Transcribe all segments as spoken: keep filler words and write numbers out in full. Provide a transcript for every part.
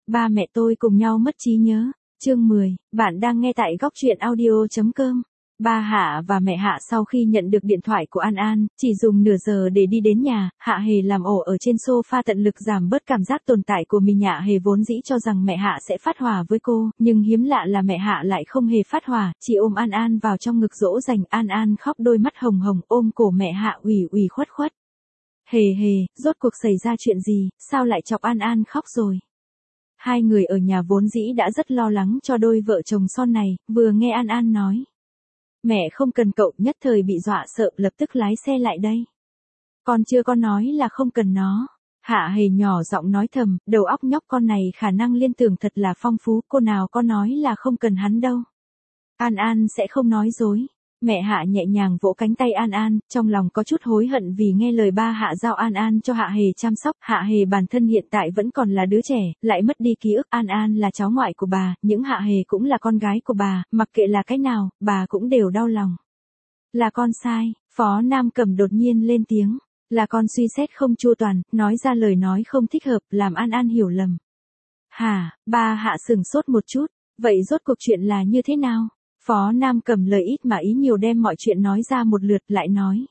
ba mẹ tôi cùng nhau mất trí nhớ. Chương mười, bạn đang nghe tại góc truyện audio chấm com. Ba Hạ và mẹ Hạ sau khi nhận được điện thoại của An An, chỉ dùng nửa giờ để đi đến nhà. Hạ Hề làm ổ ở trên sofa tận lực giảm bớt cảm giác tồn tại của mình. Hạ Hề vốn dĩ cho rằng mẹ Hạ sẽ phát hỏa với cô, nhưng hiếm lạ là mẹ Hạ lại không hề phát hỏa, chỉ ôm An An vào trong ngực dỗ dành. An An khóc đôi mắt hồng hồng ôm cổ mẹ Hạ ủy ủy khuất khuất. Hề hề, rốt cuộc xảy ra chuyện gì, sao lại chọc An An khóc rồi? Hai người ở nhà vốn dĩ đã rất lo lắng cho đôi vợ chồng son này, vừa nghe An An nói. Mẹ không cần cậu, nhất thời bị dọa sợ, lập tức lái xe lại đây. Con chưa có nói là không cần nó. Hạ Hề nhỏ giọng nói thầm, đầu óc nhóc con này khả năng liên tưởng thật là phong phú, cô nào có nói là không cần hắn đâu. An An sẽ không nói dối. Mẹ Hạ nhẹ nhàng vỗ cánh tay An An, trong lòng có chút hối hận vì nghe lời ba Hạ giao An An cho Hạ Hề chăm sóc. Hạ Hề bản thân hiện tại vẫn còn là đứa trẻ, lại mất đi ký ức. An An là cháu ngoại của bà, những Hạ Hề cũng là con gái của bà, mặc kệ là cái nào, bà cũng đều đau lòng. Là con sai, Phó Nam Cẩm đột nhiên lên tiếng, là con suy xét không chu toàn, nói ra lời nói không thích hợp, làm An An hiểu lầm. Hả, ba Hạ sừng sốt một chút, vậy rốt cuộc chuyện là như thế nào? Phó Nam Cẩm lời ít mà ý nhiều đem mọi chuyện nói ra một lượt, lại nói.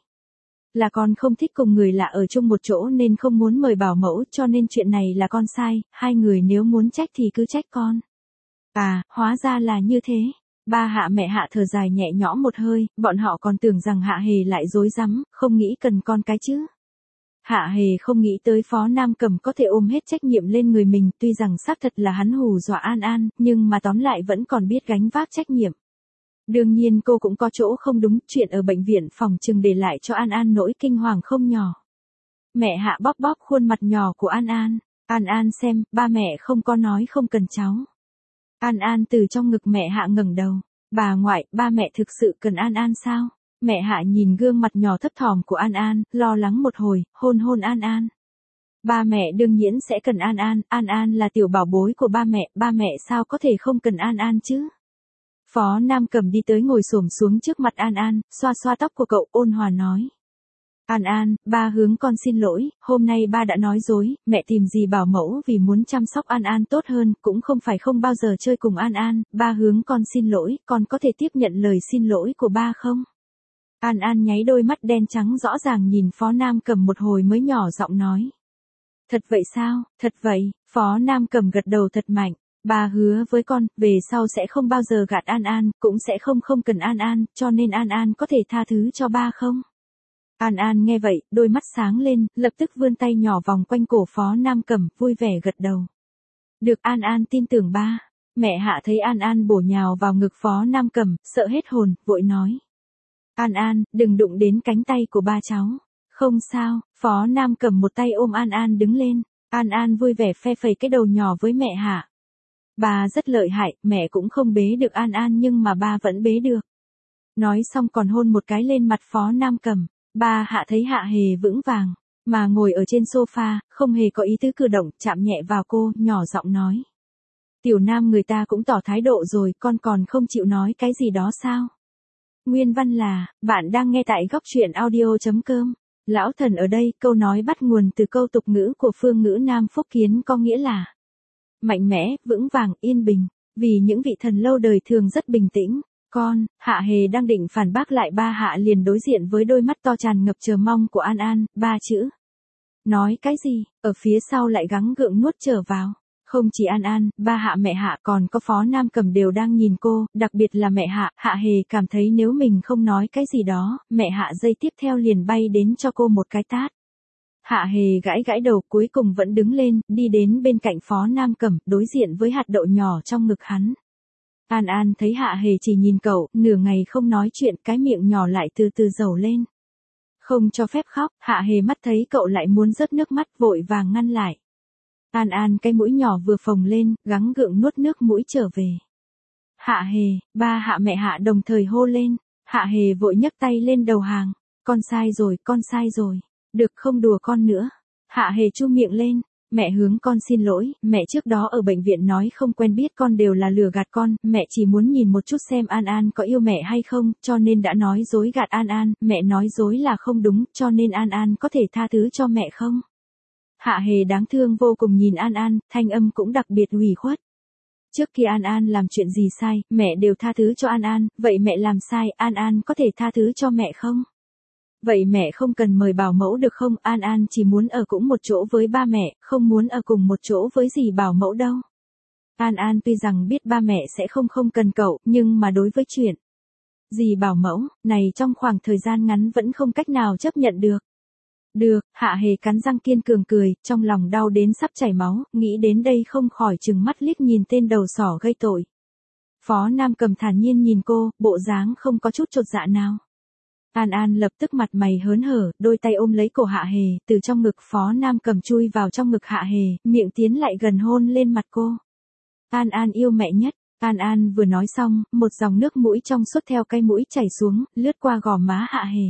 Là con không thích cùng người lạ ở chung một chỗ nên không muốn mời bảo mẫu, cho nên chuyện này là con sai, hai người nếu muốn trách thì cứ trách con. À, hóa ra là như thế. Ba Hạ mẹ Hạ thở dài nhẹ nhõm một hơi, bọn họ còn tưởng rằng Hạ Hề lại dối rắm, không nghĩ cần con cái chứ. Hạ Hề không nghĩ tới Phó Nam Cẩm có thể ôm hết trách nhiệm lên người mình, tuy rằng xác thật là hắn hù dọa An An, nhưng mà tóm lại vẫn còn biết gánh vác trách nhiệm. Đương nhiên cô cũng có chỗ không đúng, chuyện ở bệnh viện phòng trừng để lại cho An An nỗi kinh hoàng không nhỏ. Mẹ Hạ bóp bóp khuôn mặt nhỏ của An An. An An xem, ba mẹ không có nói không cần cháu. An An từ trong ngực mẹ Hạ ngẩng đầu. Bà ngoại, ba mẹ thực sự cần An An sao? Mẹ Hạ nhìn gương mặt nhỏ thấp thỏm của An An, lo lắng một hồi, hôn hôn An An. Ba mẹ đương nhiên sẽ cần An An, An An là tiểu bảo bối của ba mẹ, ba mẹ sao có thể không cần An An chứ? Phó Nam Cẩm đi tới ngồi xổm xuống trước mặt An An, xoa xoa tóc của cậu, ôn hòa nói. An An, ba hướng con xin lỗi, hôm nay ba đã nói dối, mẹ tìm gì bảo mẫu vì muốn chăm sóc An An tốt hơn, cũng không phải không bao giờ chơi cùng An An, ba hướng con xin lỗi, con có thể tiếp nhận lời xin lỗi của ba không? An An nháy đôi mắt đen trắng rõ ràng nhìn Phó Nam Cẩm một hồi mới nhỏ giọng nói. Thật vậy sao, thật vậy, Phó Nam Cẩm gật đầu thật mạnh. Ba hứa với con, về sau sẽ không bao giờ gạt An An, cũng sẽ không không cần An An, cho nên An An có thể tha thứ cho ba không? An An nghe vậy, đôi mắt sáng lên, lập tức vươn tay nhỏ vòng quanh cổ Phó Nam Cẩm, vui vẻ gật đầu. Được, An An tin tưởng ba. Mẹ Hạ thấy An An bổ nhào vào ngực Phó Nam Cẩm, sợ hết hồn, vội nói. An An, đừng đụng đến cánh tay của ba cháu. Không sao, Phó Nam Cẩm một tay ôm An An đứng lên. An An vui vẻ phe phẩy cái đầu nhỏ với mẹ Hạ. Ba rất lợi hại, mẹ cũng không bế được An An nhưng mà ba vẫn bế được. Nói xong còn hôn một cái lên mặt Phó Nam Cẩm. Ba Hạ thấy Hạ Hề vững vàng, mà ngồi ở trên sofa, không hề có ý tứ cử động, chạm nhẹ vào cô, nhỏ giọng nói. Tiểu Nam người ta cũng tỏ thái độ rồi, con còn không chịu nói cái gì đó sao? Nguyên văn là, bạn đang nghe tại góc truyện audio chấm com. Lão thần ở đây, câu nói bắt nguồn từ câu tục ngữ của phương ngữ Nam Phúc Kiến có nghĩa là mạnh mẽ, vững vàng, yên bình, vì những vị thần lâu đời thường rất bình tĩnh. Con, Hạ Hề đang định phản bác lại, ba Hạ liền đối diện với đôi mắt to tràn ngập chờ mong của An An, ba chữ. Nói cái gì, ở phía sau lại gắng gượng nuốt trở vào. Không chỉ An An, ba Hạ mẹ Hạ còn có Phó Nam Cẩm đều đang nhìn cô, đặc biệt là mẹ Hạ. Hạ Hề cảm thấy nếu mình không nói cái gì đó, mẹ Hạ giây tiếp theo liền bay đến cho cô một cái tát. Hạ Hề gãi gãi đầu, cuối cùng vẫn đứng lên, đi đến bên cạnh Phó Nam Cẩm, đối diện với hạt đậu nhỏ trong ngực hắn. An An thấy Hạ Hề chỉ nhìn cậu, nửa ngày không nói chuyện, cái miệng nhỏ lại từ từ dầu lên. Không cho phép khóc, Hạ Hề mắt thấy cậu lại muốn rớt nước mắt, vội vàng ngăn lại. An An cái mũi nhỏ vừa phồng lên, gắng gượng nuốt nước mũi trở về. Hạ Hề, ba Hạ mẹ Hạ đồng thời hô lên. Hạ Hề vội nhấc tay lên đầu hàng. Con sai rồi, con sai rồi. Được không đùa con nữa. Hạ Hề chu miệng lên. Mẹ hướng con xin lỗi, mẹ trước đó ở bệnh viện nói không quen biết con đều là lừa gạt con, mẹ chỉ muốn nhìn một chút xem An An có yêu mẹ hay không, cho nên đã nói dối gạt An An, mẹ nói dối là không đúng, cho nên An An có thể tha thứ cho mẹ không? Hạ Hề đáng thương vô cùng nhìn An An, thanh âm cũng đặc biệt ủy khuất. Trước khi An An làm chuyện gì sai, mẹ đều tha thứ cho An An, vậy mẹ làm sai, An An có thể tha thứ cho mẹ không? Vậy mẹ không cần mời bảo mẫu được không? An An chỉ muốn ở cũng một chỗ với ba mẹ, không muốn ở cùng một chỗ với dì bảo mẫu đâu. An An tuy rằng biết ba mẹ sẽ không không cần cậu, nhưng mà đối với chuyện dì bảo mẫu, này trong khoảng thời gian ngắn vẫn không cách nào chấp nhận được. Được, Hạ Hề cắn răng kiên cường cười, trong lòng đau đến sắp chảy máu, nghĩ đến đây không khỏi trừng mắt liếc nhìn tên đầu sỏ gây tội. Phó Nam Cầm thản nhiên nhìn cô, bộ dáng không có chút chột dạ nào. An An lập tức mặt mày hớn hở, đôi tay ôm lấy cổ Hạ Hề, từ trong ngực Phó Nam Cầm chui vào trong ngực Hạ Hề, miệng tiến lại gần hôn lên mặt cô. An An yêu mẹ nhất. An An vừa nói xong, một dòng nước mũi trong suốt theo cái mũi chảy xuống, lướt qua gò má Hạ Hề.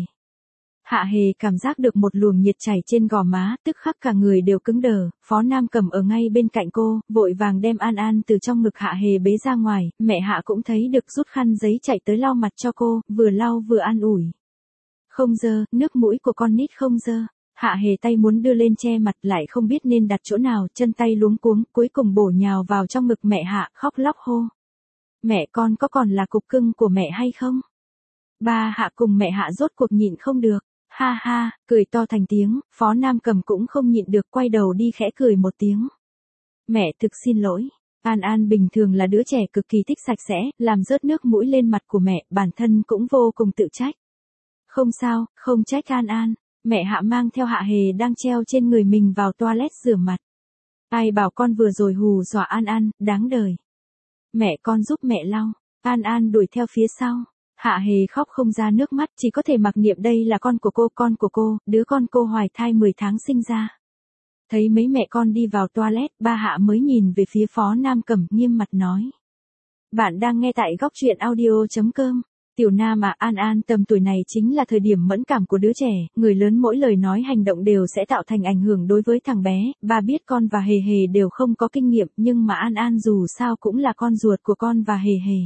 Hạ Hề cảm giác được một luồng nhiệt chảy trên gò má, tức khắc cả người đều cứng đờ. Phó Nam Cầm ở ngay bên cạnh cô, vội vàng đem An An từ trong ngực Hạ Hề bế ra ngoài, mẹ Hạ cũng thấy được rút khăn giấy chạy tới lau mặt cho cô, vừa lau vừa an ủi. Không dơ, nước mũi của con nít không dơ. Hạ Hề tay muốn đưa lên che mặt lại không biết nên đặt chỗ nào, chân tay luống cuống, cuối cùng bổ nhào vào trong ngực mẹ Hạ, khóc lóc hô. Mẹ con có còn là cục cưng của mẹ hay không? Ba Hạ cùng mẹ Hạ rốt cuộc nhịn không được. Ha ha, cười to thành tiếng, Phó Nam Cầm cũng không nhịn được quay đầu đi khẽ cười một tiếng. Mẹ thực xin lỗi. An An bình thường là đứa trẻ cực kỳ thích sạch sẽ, làm rớt nước mũi lên mặt của mẹ, bản thân cũng vô cùng tự trách. Không sao, không trách An An. Mẹ Hạ mang theo Hạ Hề đang treo trên người mình vào toilet rửa mặt. Ai bảo con vừa rồi hù dọa An An, đáng đời. Mẹ con giúp mẹ lau. An An đuổi theo phía sau. Hạ Hề khóc không ra nước mắt, chỉ có thể mặc niệm đây là con của cô, con của cô, đứa con cô hoài thai mười tháng sinh ra. Thấy mấy mẹ con đi vào toilet, ba Hạ mới nhìn về phía Phó Nam Cầm, nghiêm mặt nói. Bạn đang nghe tại góc truyện audio chấm com. Tiểu Nam à, An An tầm tuổi này chính là thời điểm mẫn cảm của đứa trẻ, người lớn mỗi lời nói hành động đều sẽ tạo thành ảnh hưởng đối với thằng bé, ba biết con và Hề Hề đều không có kinh nghiệm, nhưng mà An An dù sao cũng là con ruột của con và Hề Hề.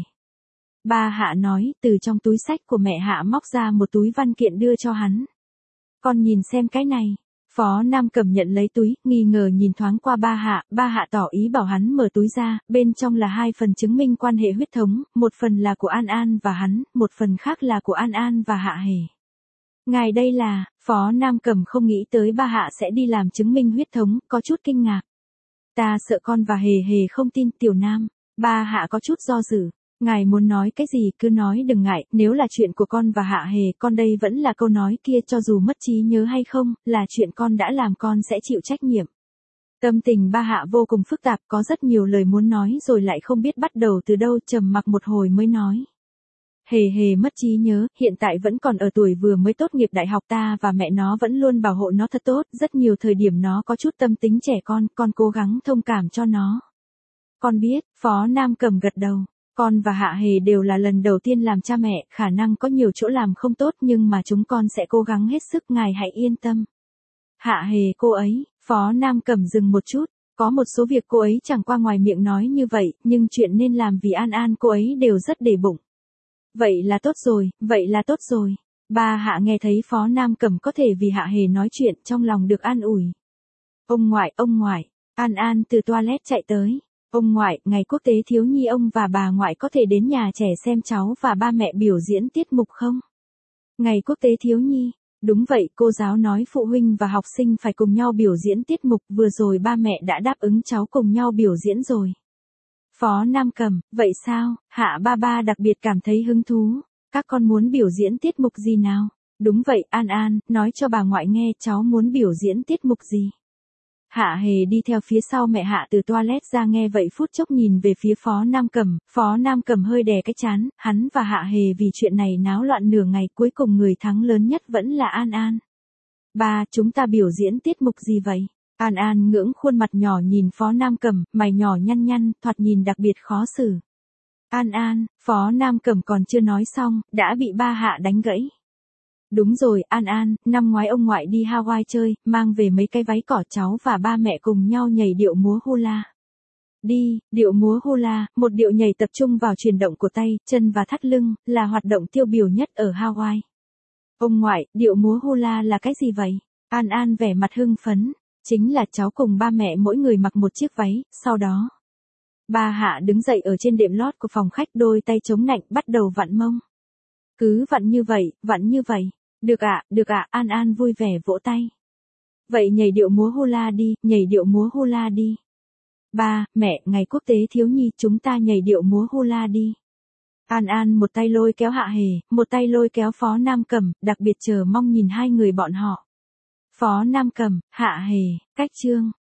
Ba Hạ nói, từ trong túi xách của mẹ Hạ móc ra một túi văn kiện đưa cho hắn. Con nhìn xem cái này. Phó Nam Cầm nhận lấy túi, nghi ngờ nhìn thoáng qua ba Hạ, ba Hạ tỏ ý bảo hắn mở túi ra, bên trong là hai phần chứng minh quan hệ huyết thống, một phần là của An An và hắn, một phần khác là của An An và Hạ Hề. Ngài đây là, Phó Nam Cầm không nghĩ tới ba Hạ sẽ đi làm chứng minh huyết thống, có chút kinh ngạc. Ta sợ con và Hề Hề không tin. Tiểu Nam. Ba Hạ có chút do dự. Ngài muốn nói cái gì cứ nói đừng ngại, nếu là chuyện của con và Hạ Hề, con đây vẫn là câu nói kia, cho dù mất trí nhớ hay không, là chuyện con đã làm con sẽ chịu trách nhiệm. Tâm tình ba Hạ vô cùng phức tạp, có rất nhiều lời muốn nói rồi lại không biết bắt đầu từ đâu, trầm mặc một hồi mới nói. Hề Hề mất trí nhớ, hiện tại vẫn còn ở tuổi vừa mới tốt nghiệp đại học, ta và mẹ nó vẫn luôn bảo hộ nó thật tốt, rất nhiều thời điểm nó có chút tâm tính trẻ con, con cố gắng thông cảm cho nó. Con biết, Phó Nam Cầm gật đầu. Con và Hạ Hề đều là lần đầu tiên làm cha mẹ, khả năng có nhiều chỗ làm không tốt nhưng mà chúng con sẽ cố gắng hết sức, ngài hãy yên tâm. Hạ Hề cô ấy, Phó Nam Cầm dừng một chút, có một số việc cô ấy chẳng qua ngoài miệng nói như vậy, nhưng chuyện nên làm vì An An cô ấy đều rất để bụng. Vậy là tốt rồi, vậy là tốt rồi. Ba Hạ nghe thấy Phó Nam Cầm có thể vì Hạ Hề nói chuyện, trong lòng được an ủi. Ông ngoại, ông ngoại, An An từ toilet chạy tới. Ông ngoại, ngày quốc tế thiếu nhi ông và bà ngoại có thể đến nhà trẻ xem cháu và ba mẹ biểu diễn tiết mục không? Ngày quốc tế thiếu nhi. Đúng vậy, cô giáo nói phụ huynh và học sinh phải cùng nhau biểu diễn tiết mục, vừa rồi ba mẹ đã đáp ứng cháu cùng nhau biểu diễn rồi. Phó Nam Cầm, vậy sao? Hạ ba ba đặc biệt cảm thấy hứng thú. Các con muốn biểu diễn tiết mục gì nào? Đúng vậy, An An, nói cho bà ngoại nghe cháu muốn biểu diễn tiết mục gì. Hạ Hề đi theo phía sau mẹ Hạ từ toilet ra, nghe vậy phút chốc nhìn về phía Phó Nam Cầm, Phó Nam Cầm hơi đè cái chán, hắn và Hạ Hề vì chuyện này náo loạn nửa ngày, cuối cùng người thắng lớn nhất vẫn là An An. Ba, chúng ta biểu diễn tiết mục gì vậy? An An ngưỡng khuôn mặt nhỏ nhìn Phó Nam Cầm, mày nhỏ nhăn nhăn, thoạt nhìn đặc biệt khó xử. An An, Phó Nam Cầm còn chưa nói xong, đã bị ba Hạ đánh gãy. Đúng rồi, An An, năm ngoái ông ngoại đi Hawaii chơi, mang về mấy cái váy cỏ, cháu và ba mẹ cùng nhau nhảy điệu múa hula. Đi, điệu múa hula, một điệu nhảy tập trung vào chuyển động của tay, chân và thắt lưng, là hoạt động tiêu biểu nhất ở Hawaii. Ông ngoại, điệu múa hula là cái gì vậy? An An vẻ mặt hưng phấn. Chính là cháu cùng ba mẹ mỗi người mặc một chiếc váy, sau đó. Ba Hạ đứng dậy ở trên đệm lót của phòng khách, đôi tay chống nạnh bắt đầu vặn mông. Cứ vặn như vậy, vặn như vậy. Được ạ, được ạ, An An vui vẻ vỗ tay. Vậy nhảy điệu múa hula đi, nhảy điệu múa hula đi. Ba, mẹ, ngày quốc tế thiếu nhi, chúng ta nhảy điệu múa hula đi. An An một tay lôi kéo Hạ Hề, một tay lôi kéo Phó Nam Cẩm, đặc biệt chờ mong nhìn hai người bọn họ. Phó Nam Cẩm, Hạ Hề, cách chương.